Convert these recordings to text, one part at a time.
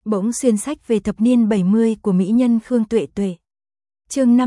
Bỗng xuyên sách về thập niên 70 của mỹ nhân Khương Tuệ Tuệ. Chương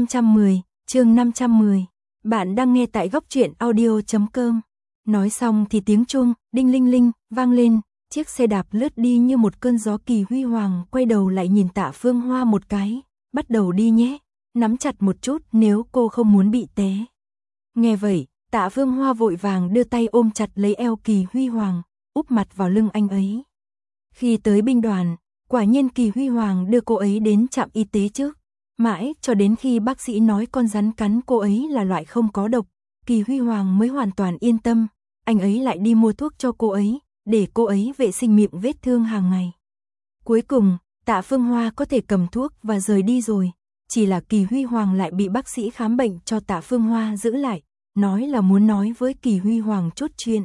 510. Bạn đang nghe tại góc truyện audio.com. Nói xong thì tiếng chuông đinh linh linh vang lên, chiếc xe đạp lướt đi như một cơn gió. Kỳ Huy Hoàng quay đầu lại nhìn Tạ Phương Hoa một cái, bắt đầu đi nhé, nắm chặt một chút nếu cô không muốn bị té. Nghe vậy, Tạ Phương Hoa vội vàng đưa tay ôm chặt lấy eo Kỳ Huy Hoàng, úp mặt vào lưng anh ấy. Khi tới binh đoàn, quả nhiên Kỳ Huy Hoàng đưa cô ấy đến trạm y tế trước. Mãi cho đến khi bác sĩ nói con rắn cắn cô ấy là loại không có độc, Kỳ Huy Hoàng mới hoàn toàn yên tâm. Anh ấy lại đi mua thuốc cho cô ấy, để cô ấy vệ sinh miệng vết thương hàng ngày. Cuối cùng, Tạ Phương Hoa có thể cầm thuốc và rời đi rồi. Chỉ là Kỳ Huy Hoàng lại bị bác sĩ khám bệnh cho Tạ Phương Hoa giữ lại, nói là muốn nói với Kỳ Huy Hoàng chút chuyện.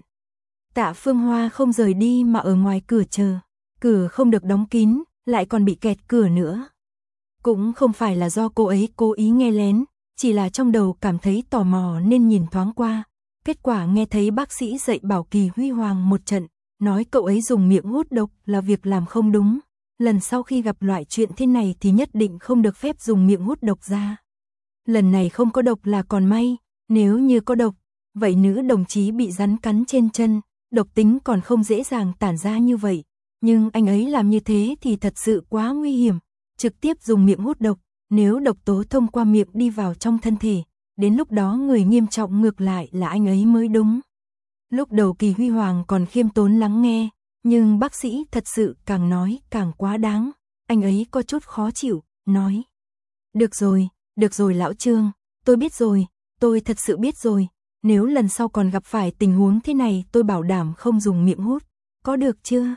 Tạ Phương Hoa không rời đi mà ở ngoài cửa chờ. Cửa không được đóng kín, lại còn bị kẹt cửa nữa. Cũng không phải là do cô ấy cố ý nghe lén, chỉ là trong đầu cảm thấy tò mò nên nhìn thoáng qua. Kết quả nghe thấy bác sĩ dạy bảo Kỳ Huy Hoàng một trận, nói cậu ấy dùng miệng hút độc là việc làm không đúng. Lần sau khi gặp loại chuyện thế này thì nhất định không được phép dùng miệng hút độc ra. Lần này không có độc là còn may, nếu như có độc, vậy nữ đồng chí bị rắn cắn trên chân, độc tính còn không dễ dàng tản ra như vậy. Nhưng anh ấy làm như thế thì thật sự quá nguy hiểm, trực tiếp dùng miệng hút độc, nếu độc tố thông qua miệng đi vào trong thân thể, đến lúc đó người nghiêm trọng ngược lại là anh ấy mới đúng. Lúc đầu Kỳ Huy Hoàng còn khiêm tốn lắng nghe, nhưng bác sĩ thật sự càng nói càng quá đáng, anh ấy có chút khó chịu, nói. Được rồi lão Trương, tôi biết rồi, tôi thật sự biết rồi, nếu lần sau còn gặp phải tình huống thế này tôi bảo đảm không dùng miệng hút, có được chưa?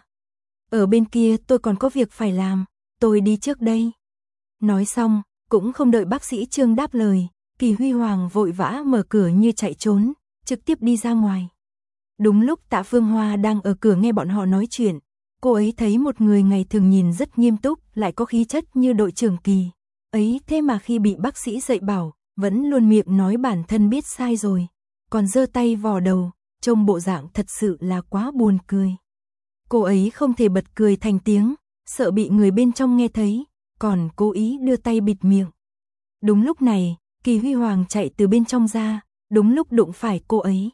Ở bên kia tôi còn có việc phải làm, tôi đi trước đây. Nói xong, cũng không đợi bác sĩ Trương đáp lời, Kỳ Huy Hoàng vội vã mở cửa như chạy trốn, trực tiếp đi ra ngoài. Đúng lúc Tạ Phương Hoa đang ở cửa nghe bọn họ nói chuyện, cô ấy thấy một người ngày thường nhìn rất nghiêm túc, lại có khí chất như đội trưởng Kỳ. Ấy thế mà khi bị bác sĩ dạy bảo, vẫn luôn miệng nói bản thân biết sai rồi, còn giơ tay vò đầu, trông bộ dạng thật sự là quá buồn cười. Cô ấy không thể bật cười thành tiếng, sợ bị người bên trong nghe thấy, còn cố ý đưa tay bịt miệng. Đúng lúc này, Kỳ Huy Hoàng chạy từ bên trong ra, đúng lúc đụng phải cô ấy.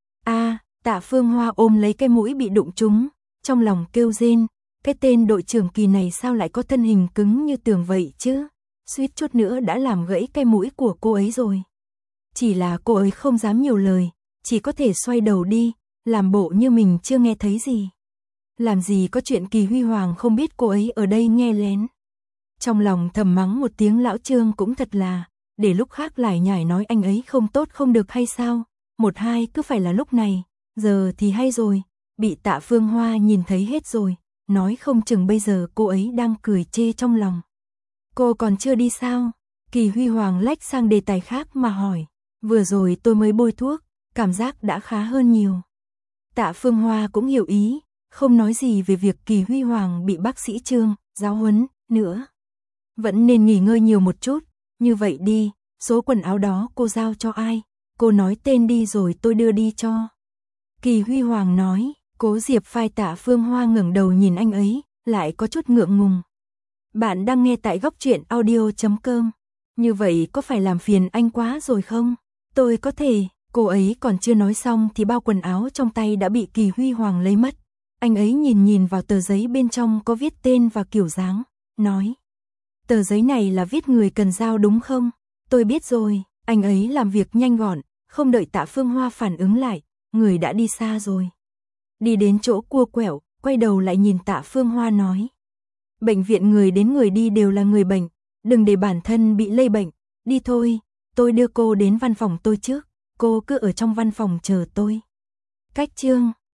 Tạ Phương Hoa ôm lấy cái mũi bị đụng trúng, trong lòng kêu rên, cái tên đội trưởng Kỳ này sao lại có thân hình cứng như tường vậy chứ, suýt chút nữa đã làm gãy cái mũi của cô ấy rồi. Chỉ là cô ấy không dám nhiều lời, chỉ có thể xoay đầu đi, làm bộ như mình chưa nghe thấy gì. Làm gì có chuyện Kỳ Huy Hoàng không biết cô ấy ở đây nghe lén. Trong lòng thầm mắng một tiếng lão Trương cũng thật là, để lúc khác lải nhải nói anh ấy không tốt không được hay sao, một hai cứ phải là lúc này, giờ thì hay rồi, bị Tạ Phương Hoa nhìn thấy hết rồi, nói không chừng bây giờ cô ấy đang cười chê trong lòng. Cô còn chưa đi sao? Kỳ Huy Hoàng lách sang đề tài khác mà hỏi, vừa rồi tôi mới bôi thuốc, cảm giác đã khá hơn nhiều. Tạ Phương Hoa cũng hiểu ý, không nói gì về việc Kỳ Huy Hoàng bị bác sĩ Trương giáo huấn nữa. Vẫn nên nghỉ ngơi nhiều một chút, như vậy đi, số quần áo đó cô giao cho ai? Cô nói tên đi rồi tôi đưa đi cho. Kỳ Huy Hoàng nói, Cố Diệp Phai. Tạ Phương Hoa ngẩng đầu nhìn anh ấy, lại có chút ngượng ngùng. Bạn đang nghe tại góc truyện audio.com. Như vậy có phải làm phiền anh quá rồi không? Tôi có thể. Cô ấy còn chưa nói xong thì bao quần áo trong tay đã bị Kỳ Huy Hoàng lấy mất. Anh ấy nhìn vào tờ giấy bên trong có viết tên và kiểu dáng, nói. Tờ giấy này là viết người cần giao đúng không? Tôi biết rồi. Anh ấy làm việc nhanh gọn, không đợi Tạ Phương Hoa phản ứng lại, người đã đi xa rồi. Đi đến chỗ cua quẹo, quay đầu lại nhìn Tạ Phương Hoa nói. Bệnh viện người đến người đi đều là người bệnh, đừng để bản thân bị lây bệnh, đi thôi, tôi đưa cô đến văn phòng tôi trước, cô cứ ở trong văn phòng chờ tôi. Cách Trương,